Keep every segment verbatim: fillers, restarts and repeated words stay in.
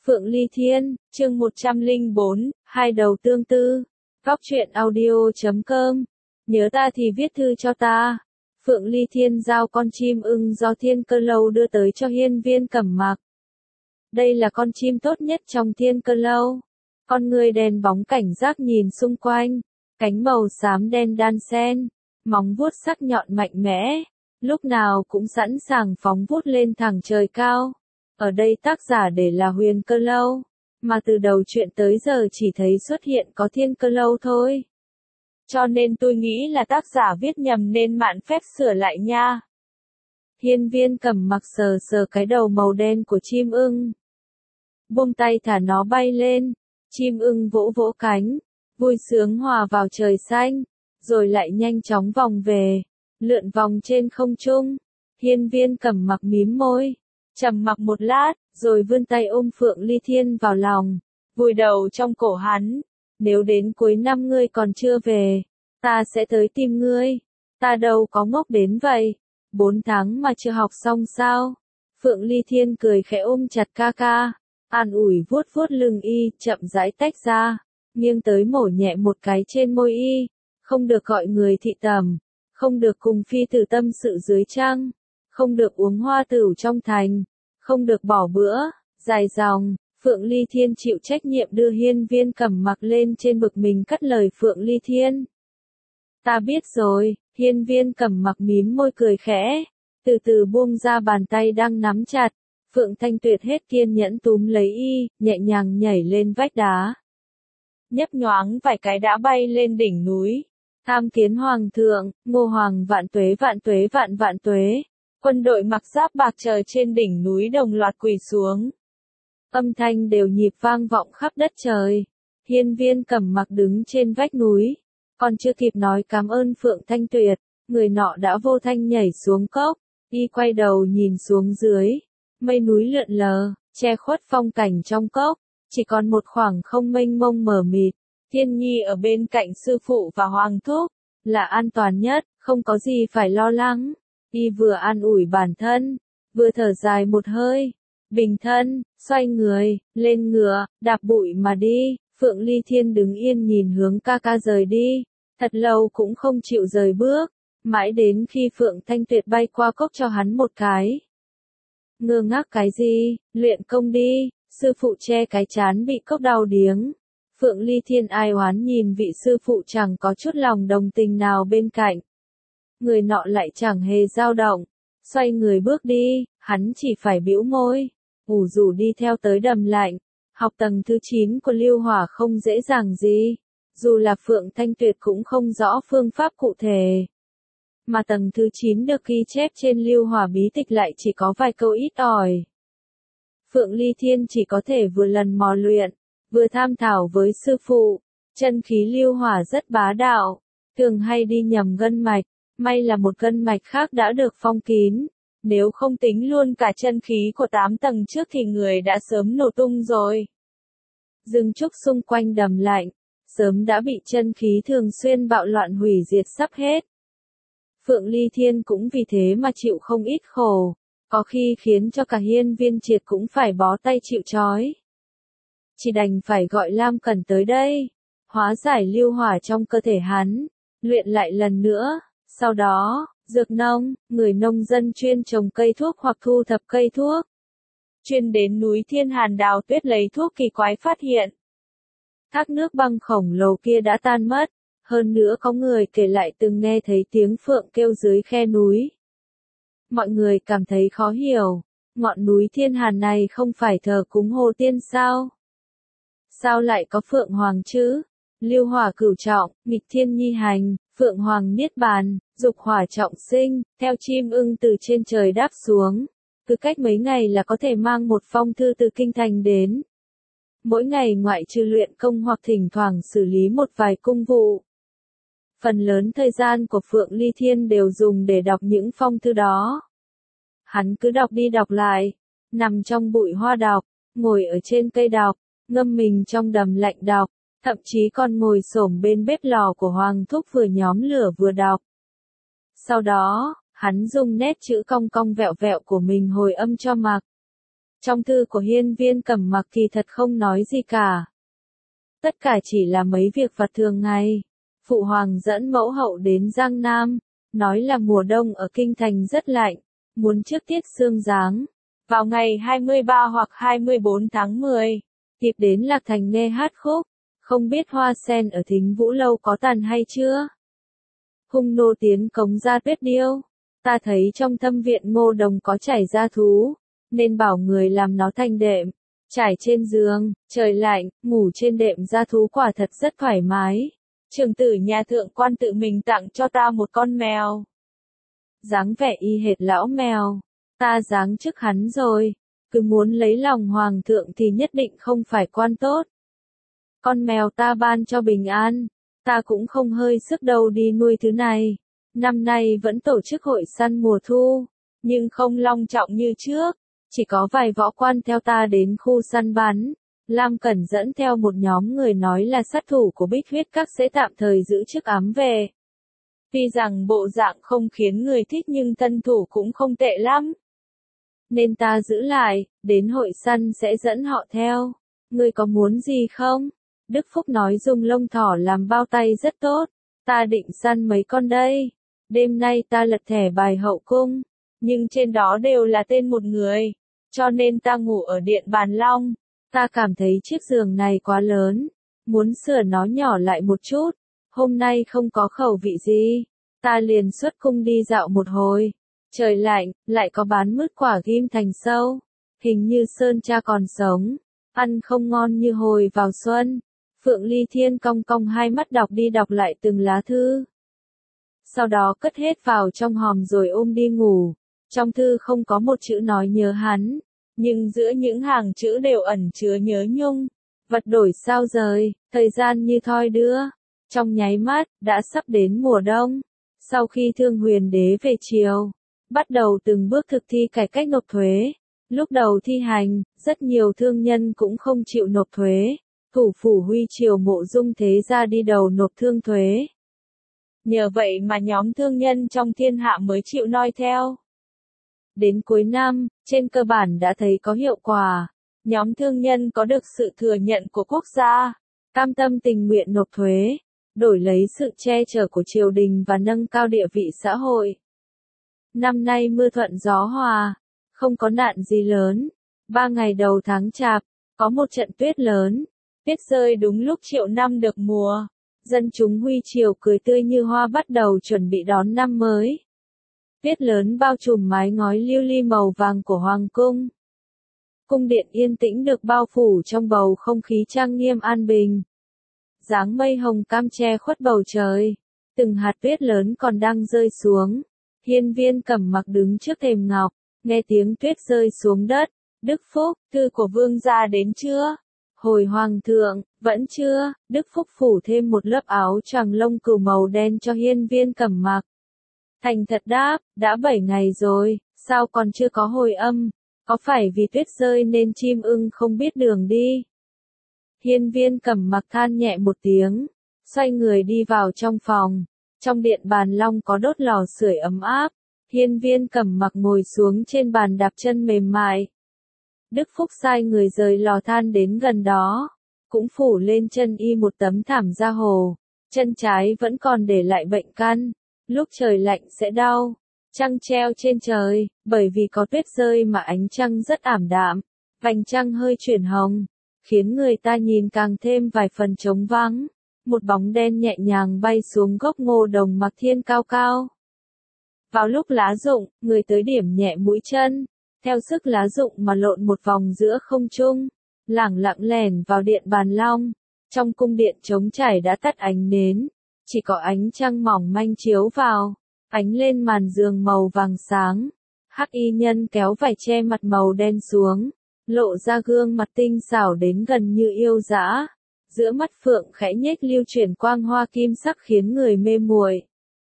Phượng Ly Thiên, chương một trăm lẻ bốn, hai đầu tương tư. Góc truyện audio chấm com. Nhớ ta thì viết thư cho ta. Phượng Ly Thiên giao con chim ưng do Thiên Cơ Lâu đưa tới cho Hiên Viên Cẩm Mặc. Đây là con chim tốt nhất trong Thiên Cơ Lâu. Con người đèn bóng cảnh giác nhìn xung quanh, cánh màu xám đen đan xen, móng vuốt sắc nhọn mạnh mẽ, lúc nào cũng sẵn sàng phóng vút lên thẳng trời cao. Ở đây tác giả để là Huyền Cơ Lâu, mà từ đầu chuyện tới giờ chỉ thấy xuất hiện có Thiên Cơ Lâu thôi. Cho nên tôi nghĩ là tác giả viết nhầm nên mạn phép sửa lại nha. Hiên Viên Cẩm Mặc sờ sờ cái đầu màu đen của chim ưng. Buông tay thả nó bay lên, chim ưng vỗ vỗ cánh, vui sướng hòa vào trời xanh, rồi lại nhanh chóng vòng về, lượn vòng trên không trung. Hiên Viên Cẩm Mặc mím môi, trầm mặc một lát, rồi vươn tay ôm Phượng Ly Thiên vào lòng, vùi đầu trong cổ hắn. Nếu đến cuối năm ngươi còn chưa về, ta sẽ tới tìm ngươi. Ta đâu có ngốc đến vậy. Bốn tháng mà chưa học xong sao? Phượng Ly Thiên cười khẽ ôm chặt ca ca, an ủi vuốt vuốt lưng y, chậm rãi tách ra, nghiêng tới mổ nhẹ một cái trên môi y. Không được gọi người thị tẩm, không được cùng phi tử tâm sự dưới trăng, không được uống hoa tửu trong thành, không được bỏ bữa. Dài dòng, Phượng Ly Thiên chịu trách nhiệm đưa Hiên Viên Cẩm Mặc lên trên bực mình cất lời Phượng Ly Thiên. Ta biết rồi. Hiên Viên Cẩm Mặc mím môi cười khẽ, từ từ buông ra bàn tay đang nắm chặt. Phượng Thanh Tuyệt hết kiên nhẫn túm lấy y, nhẹ nhàng nhảy lên vách đá. Nhấp nhoáng vài cái đã bay lên đỉnh núi. Tham kiến hoàng thượng, Ngô Hoàng vạn tuế vạn tuế vạn vạn tuế. Quân đội mặc giáp bạc chờ trên đỉnh núi đồng loạt quỳ xuống. Âm thanh đều nhịp vang vọng khắp đất trời. Hiên Viên Cẩm Mặc đứng trên vách núi, còn chưa kịp nói cảm ơn Phượng Thanh Tuyệt, người nọ đã vô thanh nhảy xuống cốc. Y quay đầu nhìn xuống dưới, mây núi lượn lờ, che khuất phong cảnh trong cốc, chỉ còn một khoảng không mênh mông mờ mịt. Thiên Nhi ở bên cạnh sư phụ và Hoàng thúc, là an toàn nhất, không có gì phải lo lắng. Y vừa an ủi bản thân, vừa thở dài một hơi, bình thân, xoay người, lên ngựa, đạp bụi mà đi. Phượng Ly Thiên đứng yên nhìn hướng ca ca rời đi, thật lâu cũng không chịu rời bước, mãi đến khi Phượng Thanh Tuyệt bay qua cốc cho hắn một cái. Ngơ ngác cái gì, luyện công đi. Sư phụ che cái trán bị cốc đau điếng. Phượng Ly Thiên ai oán nhìn vị sư phụ chẳng có chút lòng đồng tình nào bên cạnh. Người nọ lại chẳng hề dao động, xoay người bước đi, hắn chỉ phải bĩu môi, ủ rũ đi theo tới đầm lạnh. Học tầng thứ chín của Lưu Hỏa không dễ dàng gì, dù là Phượng Thanh Tuyệt cũng không rõ phương pháp cụ thể. Mà tầng thứ chín được ghi chép trên Lưu Hỏa bí tịch lại chỉ có vài câu ít ỏi. Phượng Ly Thiên chỉ có thể vừa lần mò luyện, vừa tham thảo với sư phụ. Chân khí Lưu Hỏa rất bá đạo, thường hay đi nhầm gân mạch, may là một gân mạch khác đã được phong kín. Nếu không tính luôn cả chân khí của tám tầng trước thì người đã sớm nổ tung rồi. Rừng trúc xung quanh đầm lạnh, sớm đã bị chân khí thường xuyên bạo loạn hủy diệt sắp hết. Phượng Ly Thiên cũng vì thế mà chịu không ít khổ, có khi khiến cho cả Hiên Viên Triệt cũng phải bó tay chịu trói. Chỉ đành phải gọi Lam Cẩn tới đây, hóa giải lưu hỏa trong cơ thể hắn, luyện lại lần nữa. Sau đó, dược nông, người nông dân chuyên trồng cây thuốc hoặc thu thập cây thuốc, chuyên đến núi Thiên Hàn đào tuyết lấy thuốc kỳ quái phát hiện. Thác nước băng khổng lồ kia đã tan mất, hơn nữa có người kể lại từng nghe thấy tiếng phượng kêu dưới khe núi. Mọi người cảm thấy khó hiểu, ngọn núi Thiên Hàn này không phải thờ cúng Hồ Tiên sao? Sao lại có Phượng Hoàng chứ? Lưu Hỏa cửu trọng, nghịch thiên nhi hành, Phượng Hoàng niết bàn, dục hỏa trọng sinh, theo chim ưng từ trên trời đáp xuống. Cứ cách mấy ngày là có thể mang một phong thư từ kinh thành đến. Mỗi ngày ngoại trừ luyện công hoặc thỉnh thoảng xử lý một vài công vụ. Phần lớn thời gian của Phượng Ly Thiên đều dùng để đọc những phong thư đó. Hắn cứ đọc đi đọc lại, nằm trong bụi hoa đọc, ngồi ở trên cây đọc, ngâm mình trong đầm lạnh đọc, thậm chí còn ngồi xổm bên bếp lò của Hoàng thúc vừa nhóm lửa vừa đọc. Sau đó, hắn dùng nét chữ cong cong vẹo vẹo của mình hồi âm cho mặc. Trong thư của Hiên Viên Cẩm Mặc kỳ thật không nói gì cả. Tất cả chỉ là mấy việc vặt thường ngày. Phụ hoàng dẫn mẫu hậu đến Giang Nam, nói là mùa đông ở kinh thành rất lạnh, muốn trước tiết sương giáng. Vào ngày hai mươi ba hoặc hai mươi bốn tháng mười, kịp đến Lạc Thành nghe hát khúc, không biết hoa sen ở Thính Vũ Lâu có tàn hay chưa? Hung nô tiến cống ra tuyết điêu, ta thấy trong thâm viện Ngô Đồng có trải da thú, nên bảo người làm nó thành đệm, trải trên giường, trời lạnh, ngủ trên đệm da thú quả thật rất thoải mái. Trưởng tử nhà thượng quan tự mình tặng cho ta một con mèo. Dáng vẻ y hệt lão mèo, ta giáng chức hắn rồi, cứ muốn lấy lòng hoàng thượng thì nhất định không phải quan tốt. Con mèo ta ban cho bình an, ta cũng không hơi sức đâu đi nuôi thứ này. Năm nay vẫn tổ chức hội săn mùa thu, nhưng không long trọng như trước, chỉ có vài võ quan theo ta đến khu săn bắn. Lam Cẩn dẫn theo một nhóm người nói là sát thủ của Bích Huyết Các sẽ tạm thời giữ chức ám về. Tuy rằng bộ dạng không khiến người thích nhưng thân thủ cũng không tệ lắm. Nên ta giữ lại, đến hội săn sẽ dẫn họ theo. Ngươi có muốn gì không? Đức Phúc nói dùng lông thỏ làm bao tay rất tốt. Ta định săn mấy con đây. Đêm nay ta lật thẻ bài hậu cung, nhưng trên đó đều là tên một người, cho nên ta ngủ ở điện bàn long. Ta cảm thấy chiếc giường này quá lớn, muốn sửa nó nhỏ lại một chút. Hôm nay không có khẩu vị gì, ta liền xuất cung đi dạo một hồi. Trời lạnh, lại có bán mứt quả ghim thành sâu. Hình như Sơn cha còn sống, ăn không ngon như hồi vào xuân. Phượng Ly Thiên cong cong hai mắt đọc đi đọc lại từng lá thư. Sau đó cất hết vào trong hòm rồi ôm đi ngủ. Trong thư không có một chữ nói nhớ hắn, nhưng giữa những hàng chữ đều ẩn chứa nhớ nhung. Vật đổi sao rời, thời gian như thoi đưa. Trong nháy mắt, đã sắp đến mùa đông. Sau khi Thương Huyền Đế về triều, bắt đầu từng bước thực thi cải cách nộp thuế. Lúc đầu thi hành, rất nhiều thương nhân cũng không chịu nộp thuế. Thủ phủ Huy Triều Mộ Dung Thế Gia đi đầu nộp thương thuế. Nhờ vậy mà nhóm thương nhân trong thiên hạ mới chịu noi theo. Đến cuối năm, trên cơ bản đã thấy có hiệu quả. Nhóm thương nhân có được sự thừa nhận của quốc gia, cam tâm tình nguyện nộp thuế, đổi lấy sự che chở của triều đình và nâng cao địa vị xã hội. Năm nay mưa thuận gió hòa, không có nạn gì lớn. Ba ngày đầu tháng Chạp, có một trận tuyết lớn. Tuyết rơi đúng lúc Triệu Năm được mùa. Dân chúng Huy Triều cười tươi như hoa bắt đầu chuẩn bị đón năm mới. Tuyết lớn bao trùm mái ngói lưu ly màu vàng của Hoàng cung. Cung điện yên tĩnh được bao phủ trong bầu không khí trang nghiêm an bình. Dáng mây hồng cam che khuất bầu trời. Từng hạt tuyết lớn còn đang rơi xuống. Hiên Viên Cẩm Mặc đứng trước thềm ngọc, nghe tiếng tuyết rơi xuống đất. Đức Phúc, thư của vương gia đến chưa? Hồi hoàng thượng, vẫn chưa. Đức Phúc phủ thêm một lớp áo choàng lông cừu màu đen cho Hiên Viên Cẩm Mặc. Thành thật đáp, đã bảy ngày rồi, sao còn chưa có hồi âm? Có phải vì tuyết rơi nên chim ưng không biết đường đi? Hiên Viên Cẩm Mặc than nhẹ một tiếng, xoay người đi vào trong phòng. Trong điện bàn long có đốt lò sưởi ấm áp. Hiên Viên Cẩm Mặc ngồi xuống trên bàn đạp chân mềm mại. Đức Phúc sai người rời lò than đến gần đó, cũng phủ lên chân y một tấm thảm da hồ. Chân trái vẫn còn để lại bệnh căn, lúc trời lạnh sẽ đau. Trăng treo trên trời, bởi vì có tuyết rơi mà ánh trăng rất ảm đạm, vành trăng hơi chuyển hồng, khiến người ta nhìn càng thêm vài phần trống vắng. Một bóng đen nhẹ nhàng bay xuống gốc ngô đồng mặc thiên cao cao. Vào lúc lá rụng, người tới điểm nhẹ mũi chân, theo sức lá rụng mà lộn một vòng giữa không trung, lẳng lặng lẻn vào điện bàn long. Trong cung điện trống trải đã tắt ánh nến, chỉ có ánh trăng mỏng manh chiếu vào, ánh lên màn giường màu vàng sáng. Hắc y nhân kéo vải che mặt màu đen xuống, lộ ra gương mặt tinh xảo đến gần như yêu dã. Giữa mắt phượng khẽ nhếch lưu chuyển quang hoa kim sắc khiến người mê muội.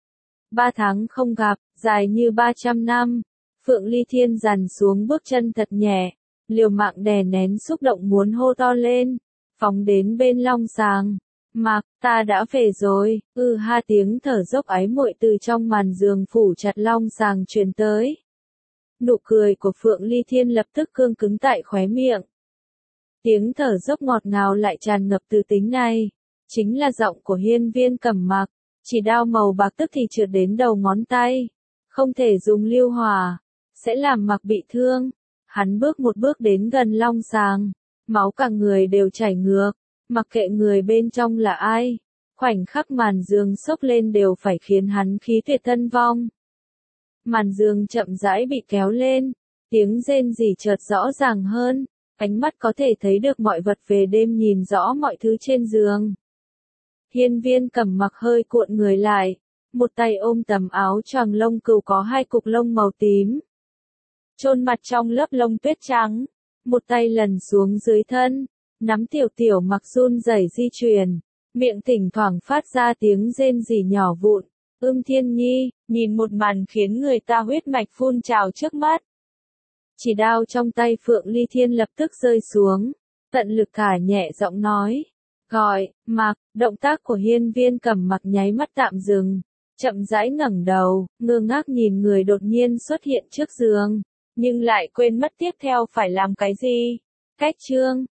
Ba tháng không gặp, dài như ba trăm năm. Phượng Ly Thiên dằn xuống bước chân thật nhẹ, liều mạng đè nén xúc động muốn hô to lên, phóng đến bên Long Sàng. Mạc, ta đã về rồi. Ừ, ha, tiếng thở dốc ái muội từ trong màn giường phủ chặt Long Sàng truyền tới. Nụ cười của Phượng Ly Thiên lập tức cương cứng tại khóe miệng. Tiếng thở dốc ngọt ngào lại tràn ngập từ tính này. Chính là giọng của Hiên Viên Cẩm Mặc. Chỉ đao màu bạc tức thì trượt đến đầu ngón tay. Không thể dùng lưu hỏa. Sẽ làm Mặc bị thương. Hắn bước một bước đến gần long sàng. Máu cả người đều chảy ngược. Mặc kệ người bên trong là ai. Khoảnh khắc màn giường sốc lên đều phải khiến hắn khí tuyệt thân vong. Màn giường chậm rãi bị kéo lên. Tiếng rên rỉ chợt rõ ràng hơn. Ánh mắt có thể thấy được mọi vật về đêm, nhìn rõ mọi thứ trên giường. Hiên Viên Cẩm Mặc hơi cuộn người lại. Một tay ôm tấm áo choàng lông cừu có hai cục lông màu tím. Chôn mặt trong lớp lông tuyết trắng. Một tay lần xuống dưới thân. Nắm tiểu tiểu Mặc run rẩy di chuyển. Miệng thỉnh thoảng phát ra tiếng rên rỉ nhỏ vụn. Ưm Thiên Nhi, nhìn một màn khiến người ta huyết mạch phun trào trước mắt. Chỉ đao trong tay Phượng Ly Thiên lập tức rơi xuống. Tận lực cả nhẹ giọng nói. Gọi, Mặc, động tác của Hiên Viên Cẩm Mặc nháy mắt tạm dừng. Chậm rãi ngẩng đầu, ngơ ngác nhìn người đột nhiên xuất hiện trước giường. Nhưng lại quên mất tiếp theo phải làm cái gì. Cách chương.